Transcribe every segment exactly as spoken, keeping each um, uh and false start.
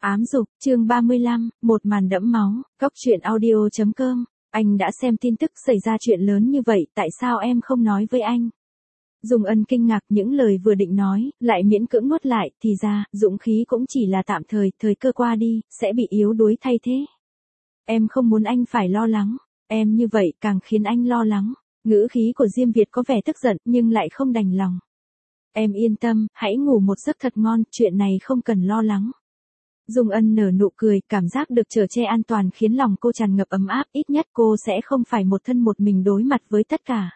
Ám dục, chương ba mươi lăm, một màn đẫm máu, Cóc truyện audio chấm com. Anh đã xem tin tức xảy ra chuyện lớn như vậy, tại sao em không nói với anh? Dung Ân kinh ngạc những lời vừa định nói, lại miễn cưỡng nuốt lại, thì ra, dũng khí cũng chỉ là tạm thời, thời cơ qua đi, sẽ bị yếu đuối thay thế. Em không muốn anh phải lo lắng, em như vậy càng khiến anh lo lắng. Ngữ khí của Diêm Việt có vẻ tức giận, nhưng lại không đành lòng. Em yên tâm, hãy ngủ một giấc thật ngon, chuyện này không cần lo lắng. Dung Ân nở nụ cười, cảm giác được chở che an toàn khiến lòng cô tràn ngập ấm áp, ít nhất cô sẽ không phải một thân một mình đối mặt với tất cả.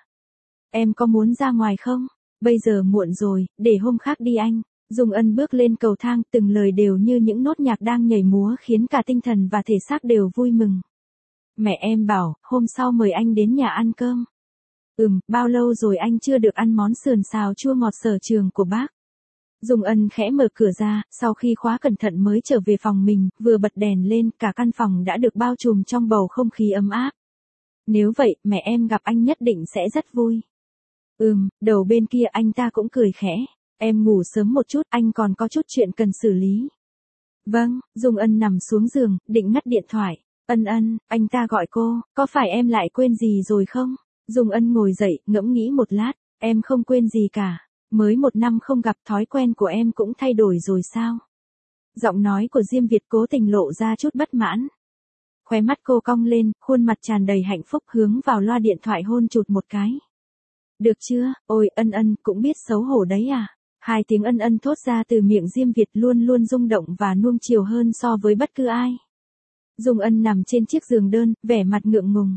Em có muốn ra ngoài không? Bây giờ muộn rồi, để hôm khác đi anh. Dung Ân bước lên cầu thang, từng lời đều như những nốt nhạc đang nhảy múa khiến cả tinh thần và thể xác đều vui mừng. Mẹ em bảo, hôm sau mời anh đến nhà ăn cơm. Ừm, bao lâu rồi anh chưa được ăn món sườn xào chua ngọt sở trường của bác. Dung Ân khẽ mở cửa ra, sau khi khóa cẩn thận mới trở về phòng mình, vừa bật đèn lên, cả căn phòng đã được bao trùm trong bầu không khí ấm áp. Nếu vậy, mẹ em gặp anh nhất định sẽ rất vui. Ừm, đầu bên kia anh ta cũng cười khẽ. Em ngủ sớm một chút, anh còn có chút chuyện cần xử lý. Vâng, Dung Ân nằm xuống giường, định ngắt điện thoại. Ân Ân, anh ta gọi cô, có phải em lại quên gì rồi không? Dung Ân ngồi dậy, ngẫm nghĩ một lát, em không quên gì cả. Mới một năm không gặp, thói quen của em cũng thay đổi rồi sao? Giọng nói của Diêm Việt cố tình lộ ra chút bất mãn. Khóe mắt cô cong lên, khuôn mặt tràn đầy hạnh phúc hướng vào loa điện thoại hôn chụt một cái. Được chưa, ôi Ân Ân, cũng biết xấu hổ đấy à? Hai tiếng Ân Ân thốt ra từ miệng Diêm Việt luôn luôn rung động và nuông chiều hơn so với bất cứ ai. Dung Ân nằm trên chiếc giường đơn, vẻ mặt ngượng ngùng.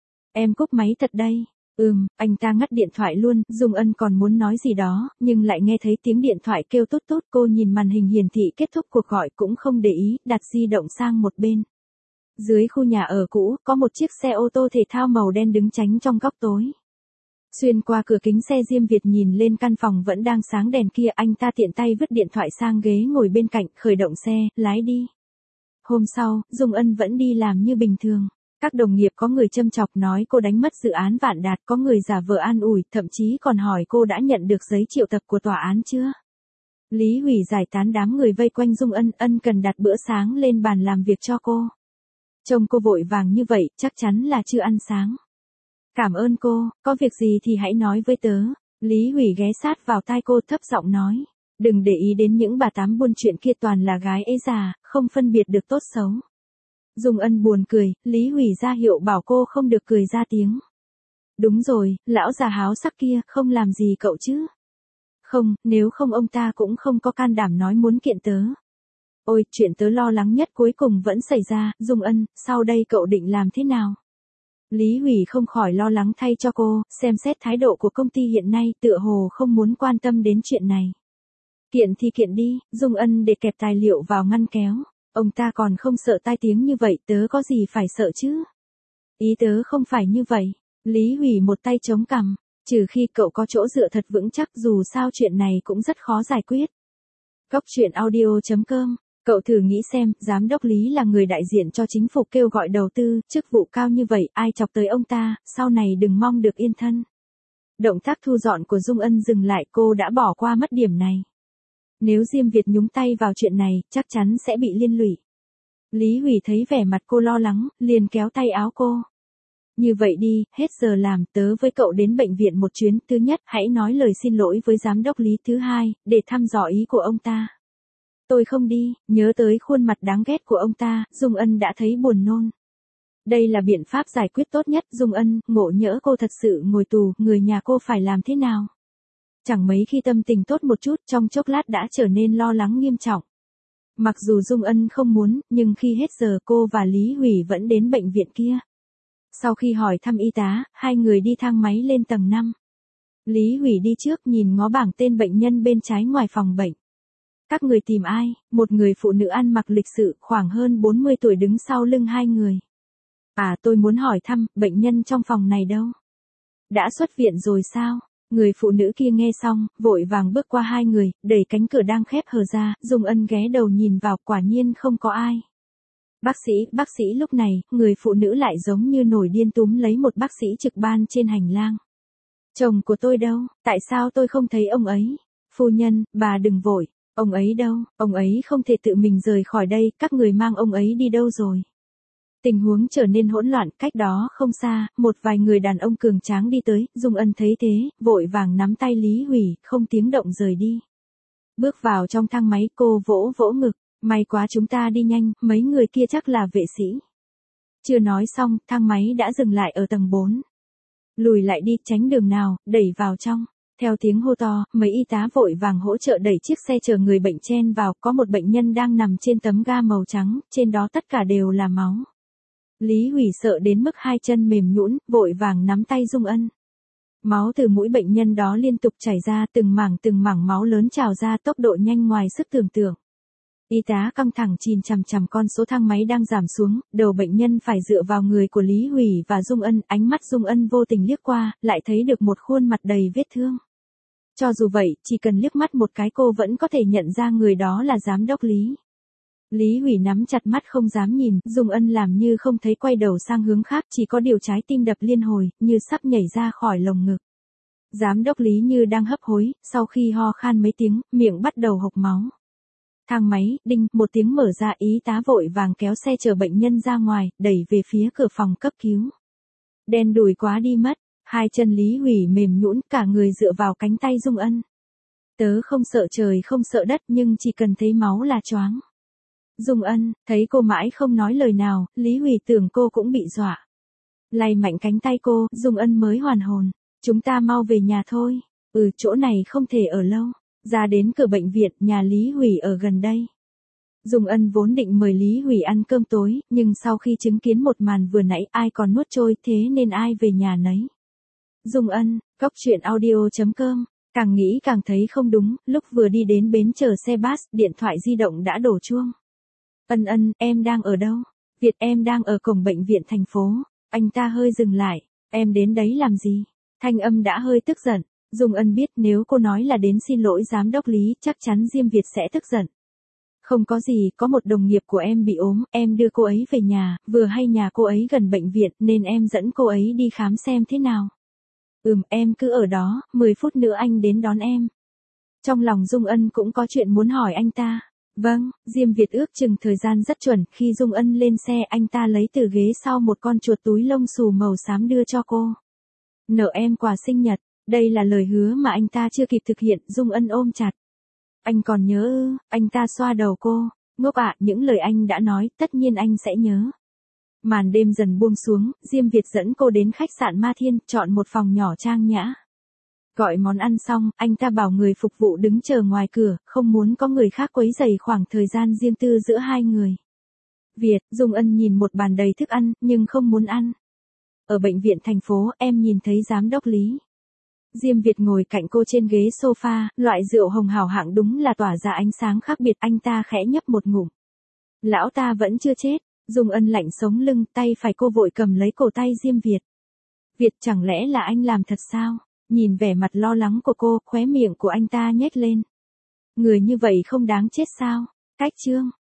Em cúp máy thật đây. Ừm, anh ta ngắt điện thoại luôn, Dung Ân còn muốn nói gì đó, nhưng lại nghe thấy tiếng điện thoại kêu tút tút, cô nhìn màn hình hiển thị kết thúc cuộc gọi cũng không để ý, đặt di động sang một bên. Dưới khu nhà ở cũ, có một chiếc xe ô tô thể thao màu đen đứng tránh trong góc tối. Xuyên qua cửa kính xe Diêm Việt nhìn lên căn phòng vẫn đang sáng đèn kia, anh ta tiện tay vứt điện thoại sang ghế ngồi bên cạnh, khởi động xe, lái đi. Hôm sau, Dung Ân vẫn đi làm như bình thường. Các đồng nghiệp có người châm chọc nói cô đánh mất dự án Vạn Đạt, có người giả vờ an ủi, thậm chí còn hỏi cô đã nhận được giấy triệu tập của tòa án chưa. Lý Hủy giải tán đám người vây quanh Dung Ân, Ân cần đặt bữa sáng lên bàn làm việc cho cô. Trông cô vội vàng như vậy, chắc chắn là chưa ăn sáng. Cảm ơn cô, có việc gì thì hãy nói với tớ. Lý Hủy ghé sát vào tai cô thấp giọng nói. Đừng để ý đến những bà tám buôn chuyện kia, toàn là gái ế già, không phân biệt được tốt xấu. Dung Ân buồn cười, Lý Hủy ra hiệu bảo cô không được cười ra tiếng. Đúng rồi, lão già háo sắc kia, không làm gì cậu chứ? Không, nếu không ông ta cũng không có can đảm nói muốn kiện tớ. Ôi, chuyện tớ lo lắng nhất cuối cùng vẫn xảy ra, Dung Ân, sau đây cậu định làm thế nào? Lý Hủy không khỏi lo lắng thay cho cô, xem xét thái độ của công ty hiện nay, tựa hồ không muốn quan tâm đến chuyện này. Kiện thì kiện đi, Dung Ân để kẹp tài liệu vào ngăn kéo. Ông ta còn không sợ tai tiếng như vậy, tớ có gì phải sợ chứ? Ý tớ không phải như vậy. Lý Hủy một tay chống cằm, trừ khi cậu có chỗ dựa thật vững chắc, dù sao chuyện này cũng rất khó giải quyết. Cóc truyện audio chấm com. Cậu thử nghĩ xem, giám đốc Lý là người đại diện cho chính phủ kêu gọi đầu tư, chức vụ cao như vậy, ai chọc tới ông ta, sau này đừng mong được yên thân. Động tác thu dọn của Dung Ân dừng lại, cô đã bỏ qua mất điểm này. Nếu Diêm Việt nhúng tay vào chuyện này, chắc chắn sẽ bị liên lụy. Lý Hủy thấy vẻ mặt cô lo lắng, liền kéo tay áo cô. Như vậy đi, hết giờ làm, tớ với cậu đến bệnh viện một chuyến, thứ nhất, hãy nói lời xin lỗi với giám đốc Lý, thứ hai, để thăm dò ý của ông ta. Tôi không đi, nhớ tới khuôn mặt đáng ghét của ông ta, Dung Ân đã thấy buồn nôn. Đây là biện pháp giải quyết tốt nhất, Dung Ân, ngộ nhỡ cô thật sự ngồi tù, người nhà cô phải làm thế nào? Chẳng mấy khi tâm tình tốt một chút, trong chốc lát đã trở nên lo lắng nghiêm trọng. Mặc dù Dung Ân không muốn, nhưng khi hết giờ cô và Lý Hủy vẫn đến bệnh viện kia. Sau khi hỏi thăm y tá, hai người đi thang máy lên tầng năm. Lý Hủy đi trước, nhìn ngó bảng tên bệnh nhân bên trái ngoài phòng bệnh. Các người tìm ai? Một người phụ nữ ăn mặc lịch sự, khoảng hơn bốn mươi tuổi đứng sau lưng hai người. À, tôi muốn hỏi thăm, bệnh nhân trong phòng này đâu? Đã xuất viện rồi sao? Người phụ nữ kia nghe xong, vội vàng bước qua hai người, đẩy cánh cửa đang khép hờ ra, Dung Ân ghé đầu nhìn vào, quả nhiên không có ai. Bác sĩ, bác sĩ lúc này, người phụ nữ lại giống như nổi điên túm lấy một bác sĩ trực ban trên hành lang. Chồng của tôi đâu, tại sao tôi không thấy ông ấy? Phu nhân, bà đừng vội, Ông ấy đâu, ông ấy không thể tự mình rời khỏi đây, các người mang ông ấy đi đâu rồi? Tình huống trở nên hỗn loạn, cách đó không xa, một vài người đàn ông cường tráng đi tới, Dung Ân thấy thế, vội vàng nắm tay Lý Hủy, không tiếng động rời đi. Bước vào trong thang máy, cô vỗ vỗ ngực, may quá chúng ta đi nhanh, mấy người kia chắc là vệ sĩ. Chưa nói xong, thang máy đã dừng lại ở tầng bốn. Lùi lại đi, tránh đường nào, đẩy vào trong. Theo tiếng hô to, mấy y tá vội vàng hỗ trợ đẩy chiếc xe chở người bệnh chen vào, có một bệnh nhân đang nằm trên tấm ga màu trắng, trên đó tất cả đều là máu. Lý Hủy sợ đến mức hai chân mềm nhũn, vội vàng nắm tay Dung Ân. Máu từ mũi bệnh nhân đó liên tục chảy ra, từng mảng từng mảng máu lớn trào ra, tốc độ nhanh ngoài sức tưởng tượng. Y tá căng thẳng chìm chằm chằm con số thang máy đang giảm xuống, đầu bệnh nhân phải dựa vào người của Lý Hủy và Dung Ân, ánh mắt Dung Ân vô tình liếc qua, lại thấy được một khuôn mặt đầy vết thương. Cho dù vậy, chỉ cần liếc mắt một cái cô vẫn có thể nhận ra người đó là giám đốc Lý. Lý Hủy nắm chặt mắt không dám nhìn, Dung Ân làm như không thấy, quay đầu sang hướng khác, chỉ có điều trái tim đập liên hồi, như sắp nhảy ra khỏi lồng ngực. Giám đốc Lý như đang hấp hối, sau khi ho khan mấy tiếng, miệng bắt đầu hộc máu. Thang máy, đinh, một tiếng mở ra, y tá vội vàng kéo xe chở bệnh nhân ra ngoài, đẩy về phía cửa phòng cấp cứu. Đen đủi quá đi mất, hai chân Lý Hủy mềm nhũn, cả người dựa vào cánh tay Dung Ân. Tớ không sợ trời không sợ đất, nhưng chỉ cần thấy máu là choáng. Dung Ân, thấy cô mãi không nói lời nào, Lý Hủy tưởng cô cũng bị dọa. Lay mạnh cánh tay cô, Dung Ân mới hoàn hồn. Chúng ta mau về nhà thôi. Ừ, chỗ này không thể ở lâu. Ra đến cửa bệnh viện, nhà Lý Hủy ở gần đây. Dung Ân vốn định mời Lý Hủy ăn cơm tối, nhưng sau khi chứng kiến một màn vừa nãy ai còn nuốt trôi, thế nên ai về nhà nấy. Dung Ân, Cóc Truyện Audio chấm com, càng nghĩ càng thấy không đúng, lúc vừa đi đến bến chờ xe bus, điện thoại di động đã đổ chuông. Ân Ân, em đang ở đâu? Việt, em đang ở cổng bệnh viện thành phố. Anh ta hơi dừng lại, em đến đấy làm gì? Thanh âm đã hơi tức giận. Dung Ân biết nếu cô nói là đến xin lỗi giám đốc Lý, chắc chắn Diêm Việt sẽ tức giận. Không có gì, có một đồng nghiệp của em bị ốm, em đưa cô ấy về nhà, vừa hay nhà cô ấy gần bệnh viện nên em dẫn cô ấy đi khám xem thế nào. Ừm, em cứ ở đó, mười phút nữa anh đến đón em. Trong lòng Dung Ân cũng có chuyện muốn hỏi anh ta. Vâng, Diêm Việt ước chừng thời gian rất chuẩn, khi Dung Ân lên xe anh ta lấy từ ghế sau một con chuột túi lông xù màu xám đưa cho cô. Nợ em quà sinh nhật, đây là lời hứa mà anh ta chưa kịp thực hiện, Dung Ân ôm chặt. Anh còn nhớ ư? Anh ta xoa đầu cô, ngốc ạ, những lời anh đã nói, tất nhiên anh sẽ nhớ. Màn đêm dần buông xuống, Diêm Việt dẫn cô đến khách sạn Ma Thiên, chọn một phòng nhỏ trang nhã. Gọi món ăn xong, anh ta bảo người phục vụ đứng chờ ngoài cửa, không muốn có người khác quấy rầy khoảng thời gian riêng tư giữa hai người. Việt, Dung Ân nhìn một bàn đầy thức ăn, nhưng không muốn ăn. Ở bệnh viện thành phố, em nhìn thấy giám đốc Lý. Diêm Việt ngồi cạnh cô trên ghế sofa, loại rượu hồng hào hạng đúng là tỏa ra ánh sáng khác biệt, anh ta khẽ nhấp một ngụm. Lão ta vẫn chưa chết, Dung Ân lạnh sống lưng, tay phải cô vội cầm lấy cổ tay Diêm Việt. Việt, chẳng lẽ là anh làm thật sao? Nhìn vẻ mặt lo lắng của cô, khóe miệng của anh ta nhếch lên. Người như vậy không đáng chết sao? Cách chương.